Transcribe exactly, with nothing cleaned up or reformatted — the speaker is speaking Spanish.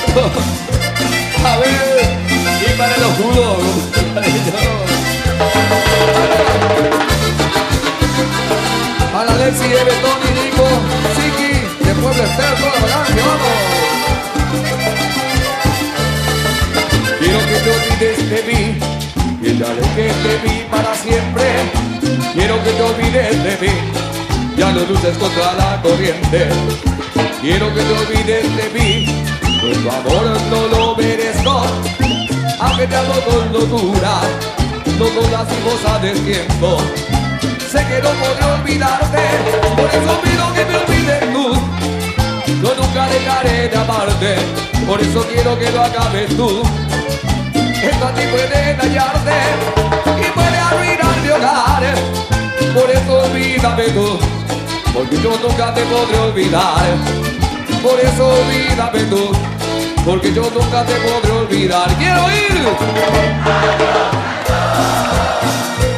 A ver, y para los judos. Para Alexi, Eve, Tony, Nico, Siki, de Pueblo Estero, toda la vagancia, vamos. Quiero que te olvides de mí, que te alejes de mí para siempre. Quiero que te olvides de mí, ya no luches contra la corriente. Quiero que te olvides de mí, pues tu amor no lo merezco. Aunque te amo con locura, no con lastimos a destiempo. Sé que no podré olvidarte, por eso pido que me olvides tú. Yo nunca dejaré de amarte, por eso quiero que lo acabes tú. Esto a ti puede dañarte y puede arruinar mi hogar. Por eso olvídame tú, porque yo nunca te podré olvidar. Por eso olvídame tú, porque yo nunca te podré olvidar. ¡Quiero ir!